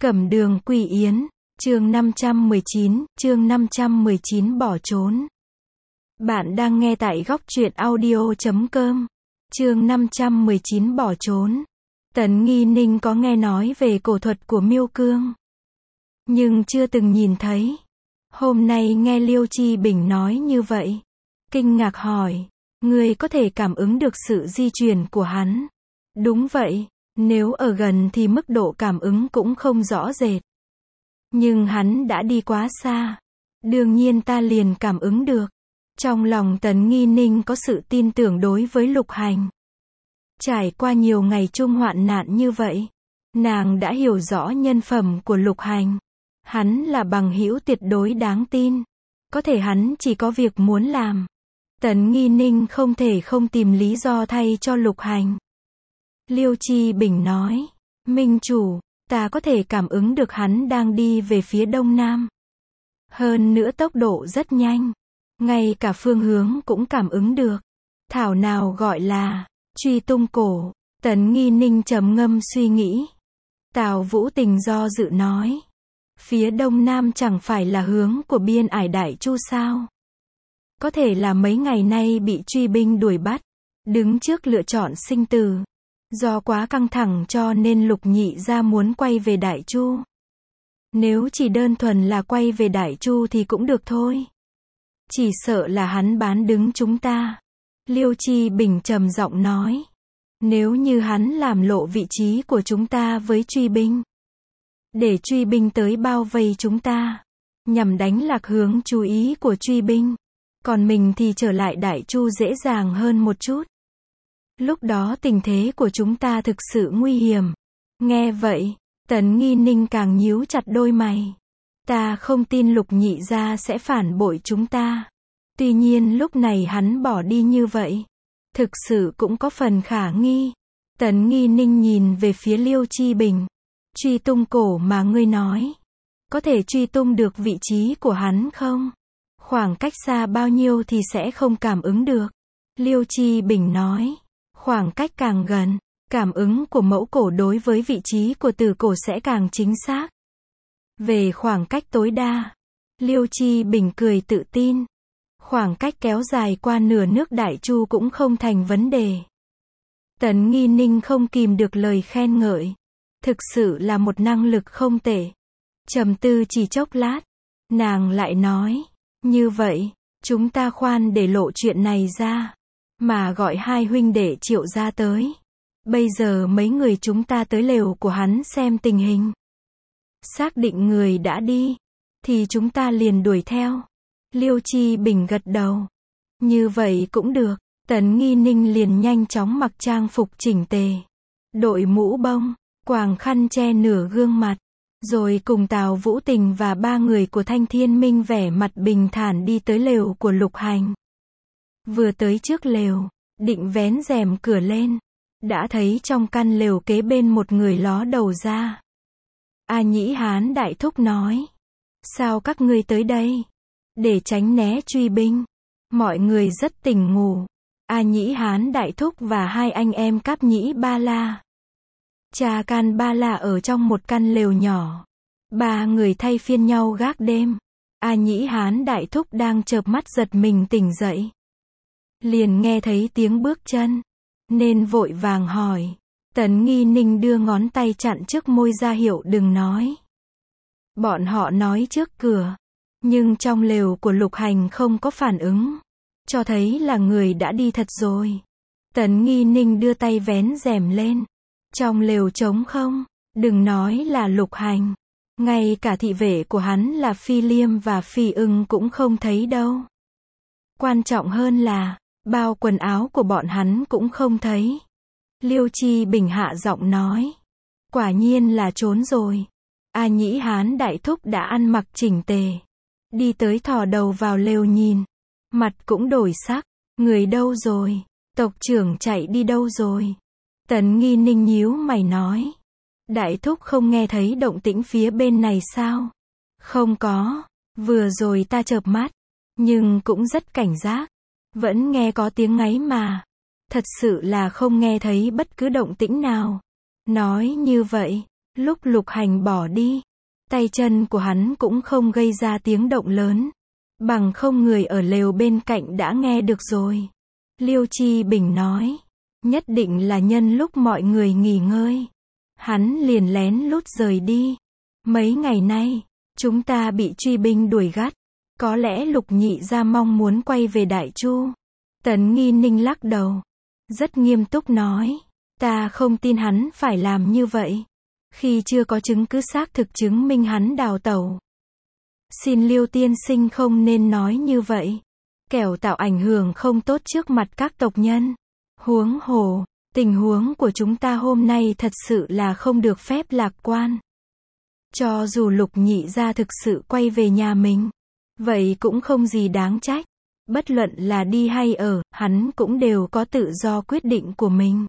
Cẩm Đường Quỳ Yến, chương 519 bỏ trốn. Bạn đang nghe tại góc truyện audio.com. Chương 519 bỏ trốn. Tấn Nghi Ninh có nghe nói về cổ thuật của Miêu Cương, nhưng chưa từng nhìn thấy. Hôm nay nghe Liêu Chi Bình nói như vậy, kinh ngạc hỏi, ngươi có thể cảm ứng được sự di chuyển của hắn? Đúng vậy, nếu ở gần thì mức độ cảm ứng cũng không rõ rệt. Nhưng hắn đã đi quá xa, đương nhiên ta liền cảm ứng được. Trong lòng Tấn Nghi Ninh có sự tin tưởng đối với Lục Hành. Trải qua nhiều ngày chung hoạn nạn như vậy, nàng đã hiểu rõ nhân phẩm của Lục Hành. Hắn là bằng hữu tuyệt đối đáng tin. Có thể hắn chỉ có việc muốn làm. Tấn Nghi Ninh không thể không tìm lý do thay cho Lục Hành. Liêu Chi Bình nói, Minh chủ, ta có thể cảm ứng được hắn đang đi về phía đông nam. Hơn nữa tốc độ rất nhanh. Ngay cả phương hướng cũng cảm ứng được. Thảo nào gọi là truy tung cổ. Tấn Nghi Ninh trầm ngâm suy nghĩ. Tào Vũ Tình do dự nói, phía đông nam chẳng phải là hướng của biên ải Đại Chu sao? Có thể là mấy ngày nay bị truy binh đuổi bắt, đứng trước lựa chọn sinh tử. Do quá căng thẳng cho nên Lục Nhị gia muốn quay về Đại Chu. Nếu chỉ đơn thuần là quay về Đại Chu thì cũng được thôi. Chỉ sợ là hắn bán đứng chúng ta. Liêu Chi Bình trầm giọng nói, nếu như hắn làm lộ vị trí của chúng ta với truy binh, để truy binh tới bao vây chúng ta, nhằm đánh lạc hướng chú ý của truy binh, còn mình thì trở lại Đại Chu dễ dàng hơn một chút. Lúc đó tình thế của chúng ta thực sự nguy hiểm. Nghe vậy, Tấn Nghi Ninh càng nhíu chặt đôi mày. Ta không tin Lục Nhị gia sẽ phản bội chúng ta. Tuy nhiên lúc này hắn bỏ đi như vậy, thực sự cũng có phần khả nghi. Tấn Nghi Ninh nhìn về phía Liêu Chi Bình. Truy tung cổ mà ngươi nói, có thể truy tung được vị trí của hắn không? Khoảng cách xa bao nhiêu thì sẽ không cảm ứng được. Liêu Chi Bình nói, khoảng cách càng gần, cảm ứng của mẫu cổ đối với vị trí của tử cổ sẽ càng chính xác. Về khoảng cách tối đa, Liêu Chi Bình cười tự tin. Khoảng cách kéo dài qua nửa nước Đại Chu cũng không thành vấn đề. Tấn Nghi Ninh không kìm được lời khen ngợi. Thực sự là một năng lực không tệ. Trầm tư chỉ chốc lát, nàng lại nói, như vậy, chúng ta khoan để lộ chuyện này ra, mà gọi hai huynh đệ Triệu gia tới. Bây giờ mấy người chúng ta tới lều của hắn xem tình hình. Xác định người đã đi, thì chúng ta liền đuổi theo. Liêu Chi Bình gật đầu. Như vậy cũng được. Tấn Nghi Ninh liền nhanh chóng mặc trang phục chỉnh tề, đội mũ bông, quàng khăn che nửa gương mặt, rồi cùng Tào Vũ Tình và ba người của Thanh Thiên Minh vẻ mặt bình thản đi tới lều của Lục Hành. Vừa tới trước lều, định vén rèm cửa lên, đã thấy trong căn lều kế bên một người ló đầu ra. A Nhĩ Hán đại thúc nói, sao các ngươi tới đây? Để tránh né truy binh. Mọi người rất tỉnh ngủ. A Nhĩ Hán đại thúc và hai anh em Cáp Nhĩ Ba La, Cha Can Ba La ở trong một căn lều nhỏ. Ba người thay phiên nhau gác đêm. A Nhĩ Hán đại thúc đang chợp mắt giật mình tỉnh dậy, liền nghe thấy tiếng bước chân, nên vội vàng hỏi. Tấn Nghi Ninh đưa ngón tay chặn trước môi ra hiệu đừng nói. Bọn họ nói trước cửa, nhưng trong lều của Lục Hành không có phản ứng, cho thấy là người đã đi thật rồi. Tấn Nghi Ninh đưa tay vén rèm lên. Trong lều trống không, đừng nói là Lục Hành, ngay cả thị vệ của hắn là Phi Liêm và Phi Ưng cũng không thấy đâu. Quan trọng hơn là, bao quần áo của bọn hắn cũng không thấy. Liêu Chi Bình hạ giọng nói, quả nhiên là trốn rồi. A Nhĩ Hán đại thúc đã ăn mặc chỉnh tề, đi tới thò đầu vào lều nhìn, mặt cũng đổi sắc. Người đâu rồi? Tộc trưởng chạy đi đâu rồi? Tấn Nghi Ninh nhíu mày nói, đại thúc không nghe thấy động tĩnh phía bên này sao? Không có, vừa rồi ta chợp mắt, nhưng cũng rất cảnh giác, vẫn nghe có tiếng ngáy mà, thật sự là không nghe thấy bất cứ động tĩnh nào. Nói như vậy, Lúc Lục Hành bỏ đi, tay chân của hắn cũng không gây ra tiếng động lớn. Bằng không người ở lều bên cạnh đã nghe được rồi. Liêu Chi Bình nói, nhất định là nhân lúc mọi người nghỉ ngơi. Hắn liền lén lút rời đi. Mấy ngày nay, chúng ta bị truy binh đuổi gắt. Có lẽ Lục Nhị gia mong muốn quay về Đại Chu. Tấn Nghi Ninh lắc đầu. Rất nghiêm túc nói, ta không tin hắn phải làm như vậy. Khi chưa có chứng cứ xác thực chứng minh hắn đào tẩu. Xin Liêu tiên sinh không nên nói như vậy. Kẻo tạo ảnh hưởng không tốt trước mặt các tộc nhân. Huống hồ, tình huống của chúng ta hôm nay thật sự là không được phép lạc quan. Cho dù Lục Nhị gia thực sự quay về nhà mình, vậy cũng không gì đáng trách. Bất luận là đi hay ở, hắn cũng đều có tự do quyết định của mình.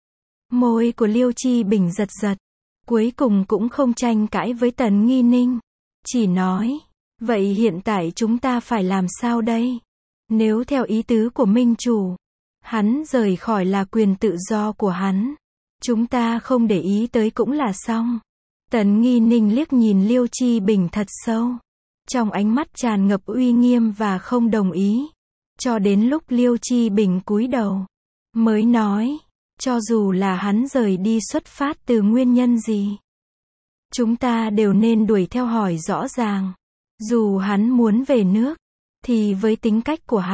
Môi của Liêu Chi Bình giật giật. Cuối cùng cũng không tranh cãi với Tấn Nghi Ninh. Chỉ nói, vậy hiện tại chúng ta phải làm sao đây? Nếu theo ý tứ của Minh Chủ, hắn rời khỏi là quyền tự do của hắn. Chúng ta không để ý tới cũng là xong. Tấn Nghi Ninh liếc nhìn Liêu Chi Bình thật sâu. Trong ánh mắt tràn ngập uy nghiêm và không đồng ý. Cho đến lúc Liêu Chi Bình cúi đầu, mới nói, cho dù là hắn rời đi xuất phát từ nguyên nhân gì, chúng ta đều nên đuổi theo hỏi rõ ràng. Dù hắn muốn về nước, thì với tính cách của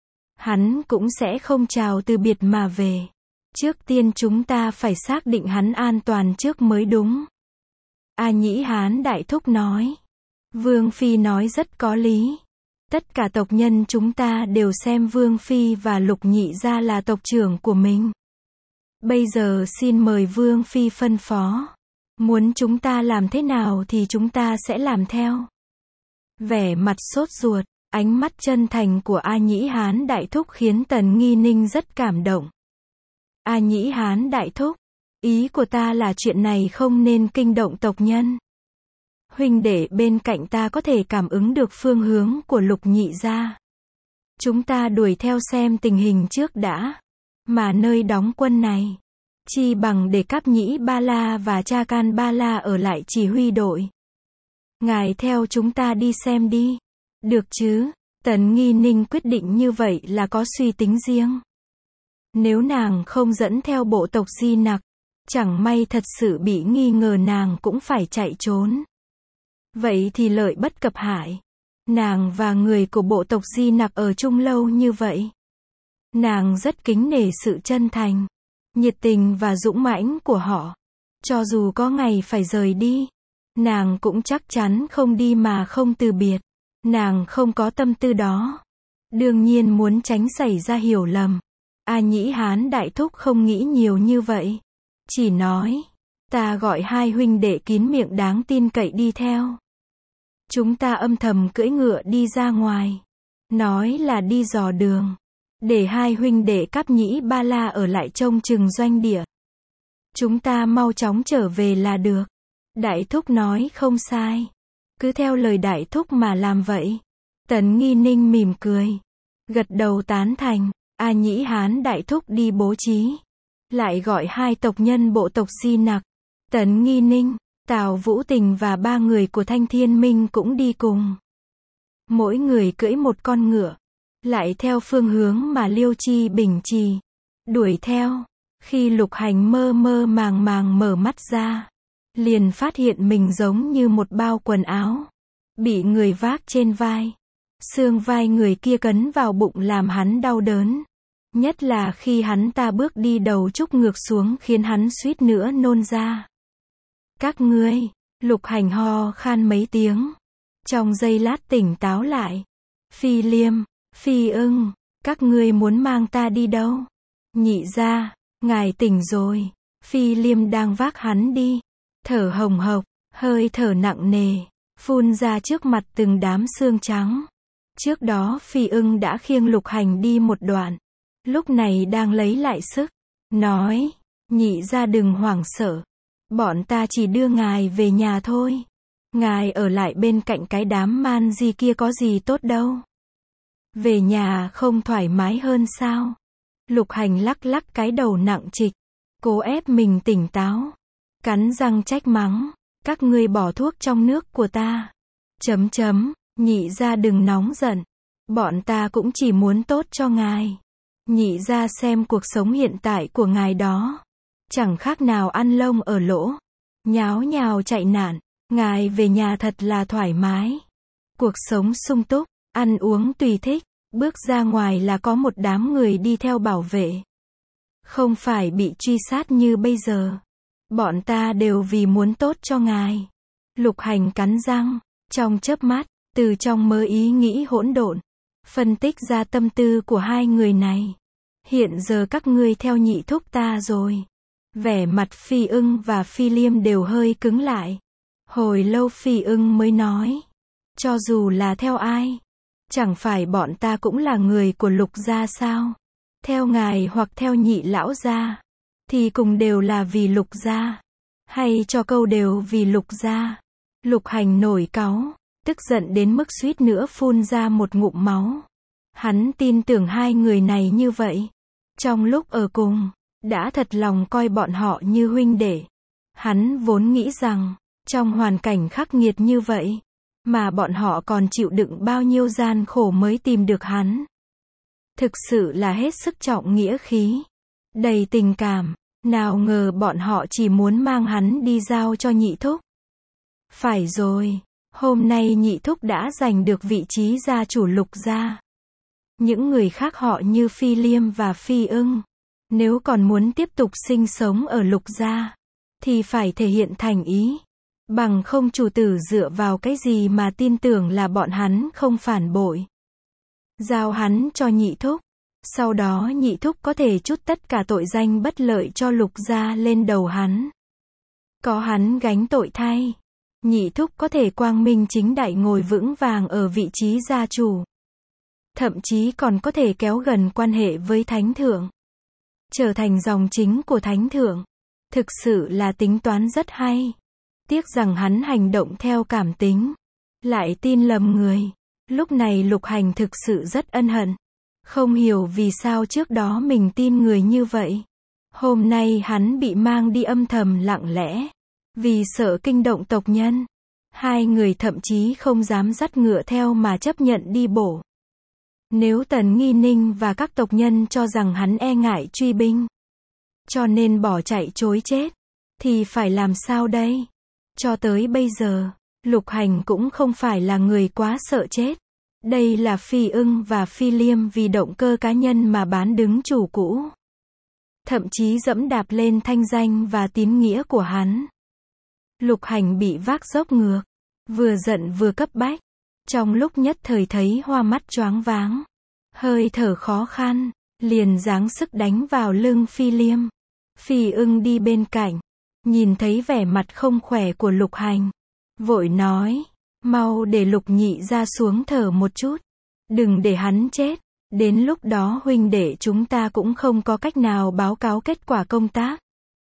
hắn cũng sẽ không chào từ biệt mà về. Trước tiên chúng ta phải xác định hắn an toàn trước mới đúng. A Nhĩ Hán Đại Thúc nói. Vương Phi nói rất có lý. Tất cả tộc nhân chúng ta đều xem Vương Phi và Lục Nhị gia là tộc trưởng của mình. Bây giờ xin mời Vương Phi phân phó. Muốn chúng ta làm thế nào thì chúng ta sẽ làm theo. Vẻ mặt sốt ruột, ánh mắt chân thành của A Nhĩ Hán Đại Thúc khiến Tấn Nghi Ninh rất cảm động. A Nhĩ Hán Đại Thúc, ý của ta là chuyện này không nên kinh động tộc nhân. Huynh đệ bên cạnh ta có thể cảm ứng được phương hướng của Lục Nhị gia. Chúng ta đuổi theo xem tình hình trước đã. Mà nơi đóng quân này, chi bằng để Cáp Nhĩ Ba La và Cha Can Ba La ở lại chỉ huy đội. Ngài theo chúng ta đi xem đi. Được chứ? Tấn Nghi Ninh quyết định như vậy là có suy tính riêng. Nếu nàng không dẫn theo bộ tộc Di Nặc, chẳng may thật sự bị nghi ngờ nàng cũng phải chạy trốn. Vậy thì lợi bất cập hại. Nàng và người của bộ tộc Di Nặc ở chung lâu như vậy. Nàng rất kính nể sự chân thành, nhiệt tình và dũng mãnh của họ. Cho dù có ngày phải rời đi, nàng cũng chắc chắn không đi mà không từ biệt. Nàng không có tâm tư đó. Đương nhiên muốn tránh xảy ra hiểu lầm. A Nhĩ Hán Đại Thúc không nghĩ nhiều như vậy. Chỉ nói, ta gọi hai huynh đệ kín miệng đáng tin cậy đi theo. Chúng ta âm thầm cưỡi ngựa đi ra ngoài. Nói là đi dò đường. Để hai huynh đệ Cáp Nhĩ Ba La ở lại trông chừng doanh địa. Chúng ta mau chóng trở về là được. Đại Thúc nói không sai. Cứ theo lời Đại Thúc mà làm vậy. Tấn Nghi Ninh mỉm cười. Gật đầu tán thành. A Nhĩ Hán Đại Thúc đi bố trí. Lại gọi hai tộc nhân bộ tộc Di Nặc. Tấn Nghi Ninh, Tào Vũ Tình và ba người của Thanh Thiên Minh cũng đi cùng. Mỗi người cưỡi một con ngựa. Lại theo phương hướng mà Liêu Chi Bình chỉ. Đuổi theo. Khi Lục Hành mơ mơ màng màng mở mắt ra, liền phát hiện mình giống như một bao quần áo. Bị người vác trên vai. Xương vai người kia cấn vào bụng làm hắn đau đớn. Nhất là khi hắn ta bước đi đầu trúc ngược xuống khiến hắn suýt nữa nôn ra. Các ngươi, Lục Hành ho khan mấy tiếng. Trong giây lát tỉnh táo lại. Phi Liêm, Phi Ưng, các ngươi muốn mang ta đi đâu? Nhị gia, ngài tỉnh rồi. Phi Liêm đang vác hắn đi. Thở hồng hộc, hơi thở nặng nề, phun ra trước mặt từng đám xương trắng. Trước đó Phi Ưng đã khiêng Lục Hành đi một đoạn. Lúc này đang lấy lại sức. Nói, nhị gia đừng hoảng sợ. Bọn ta chỉ đưa ngài về nhà thôi. Ngài ở lại bên cạnh cái đám man di kia có gì tốt đâu. Về nhà không thoải mái hơn sao? Lục Hành lắc lắc cái đầu nặng trịch. Cố ép mình tỉnh táo. Cắn răng trách mắng, các ngươi bỏ thuốc trong nước của ta. Nhị gia đừng nóng giận. Bọn ta cũng chỉ muốn tốt cho ngài. Nhị gia xem cuộc sống hiện tại của ngài đó. Chẳng khác nào ăn lông ở lỗ. Nháo nhào chạy nạn. Ngài về nhà thật là thoải mái. Cuộc sống sung túc, ăn uống tùy thích. Bước ra ngoài là có một đám người đi theo bảo vệ. Không phải bị truy sát như bây giờ. Bọn ta đều vì muốn tốt cho ngài. Lục Hành cắn răng, trong chớp mắt, từ trong mớ ý nghĩ hỗn độn, phân tích ra tâm tư của hai người này. Hiện giờ các ngươi theo nhị thúc ta rồi. Vẻ mặt Phi Ưng và Phi Liêm đều hơi cứng lại. Hồi lâu Phi Ưng mới nói. Cho dù là theo ai, chẳng phải bọn ta cũng là người của Lục gia sao? Theo ngài hoặc theo nhị lão gia, thì cùng đều là vì Lục gia. Hay cho câu đều vì Lục gia. Lục Hành nổi cáu, tức giận đến mức suýt nữa phun ra một ngụm máu. Hắn tin tưởng hai người này như vậy. Trong lúc ở cùng, đã thật lòng coi bọn họ như huynh đệ. Hắn vốn nghĩ rằng, trong hoàn cảnh khắc nghiệt như vậy, mà bọn họ còn chịu đựng bao nhiêu gian khổ mới tìm được hắn. Thực sự là hết sức trọng nghĩa khí, đầy tình cảm, nào ngờ bọn họ chỉ muốn mang hắn đi giao cho nhị thúc. Phải rồi, hôm nay nhị thúc đã giành được vị trí gia chủ Lục gia. Những người khác họ như Phi Liêm và Phi Ưng, nếu còn muốn tiếp tục sinh sống ở Lục gia, thì phải thể hiện thành ý. Bằng không chủ tử dựa vào cái gì mà tin tưởng là bọn hắn không phản bội. Giao hắn cho nhị thúc. Sau đó nhị thúc có thể trút tất cả tội danh bất lợi cho Lục gia lên đầu hắn. Có hắn gánh tội thay. Nhị thúc có thể quang minh chính đại ngồi vững vàng ở vị trí gia chủ. Thậm chí còn có thể kéo gần quan hệ với thánh thượng. Trở thành dòng chính của thánh thượng. Thực sự là tính toán rất hay. Tiếc rằng hắn hành động theo cảm tính. Lại tin lầm người. Lúc này Lục Hành thực sự rất ân hận. Không hiểu vì sao trước đó mình tin người như vậy. Hôm nay hắn bị mang đi âm thầm lặng lẽ. Vì sợ kinh động tộc nhân. Hai người thậm chí không dám dắt ngựa theo mà chấp nhận đi bổ. Nếu Tần Nghi Ninh và các tộc nhân cho rằng hắn e ngại truy binh, cho nên bỏ chạy chối chết, thì phải làm sao đây? Cho tới bây giờ, Lục Hành cũng không phải là người quá sợ chết. Đây là Phi Ưng và Phi Liêm vì động cơ cá nhân mà bán đứng chủ cũ. Thậm chí dẫm đạp lên thanh danh và tín nghĩa của hắn. Lục Hành bị vác dốc ngược, vừa giận vừa cấp bách. Trong lúc nhất thời thấy hoa mắt choáng váng, hơi thở khó khăn, liền giáng sức đánh vào lưng Phi Liêm. Phi Ưng đi bên cạnh, nhìn thấy vẻ mặt không khỏe của Lục Hành, vội nói, mau để Lục nhị ra xuống thở một chút, đừng để hắn chết, đến lúc đó huynh đệ chúng ta cũng không có cách nào báo cáo kết quả công tác.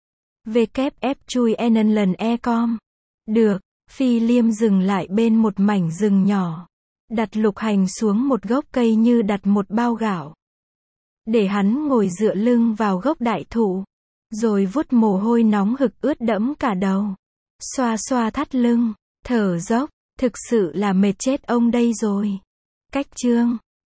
WF chui lần e-com. Được, Phi Liêm dừng lại bên một mảnh rừng nhỏ, đặt Lục Hành xuống một gốc cây như đặt một bao gạo. Để hắn ngồi dựa lưng vào gốc đại thụ, rồi vuốt mồ hôi nóng hực ướt đẫm cả đầu. Xoa xoa thắt lưng, thở dốc, thực sự là mệt chết ông đây rồi. Cách chương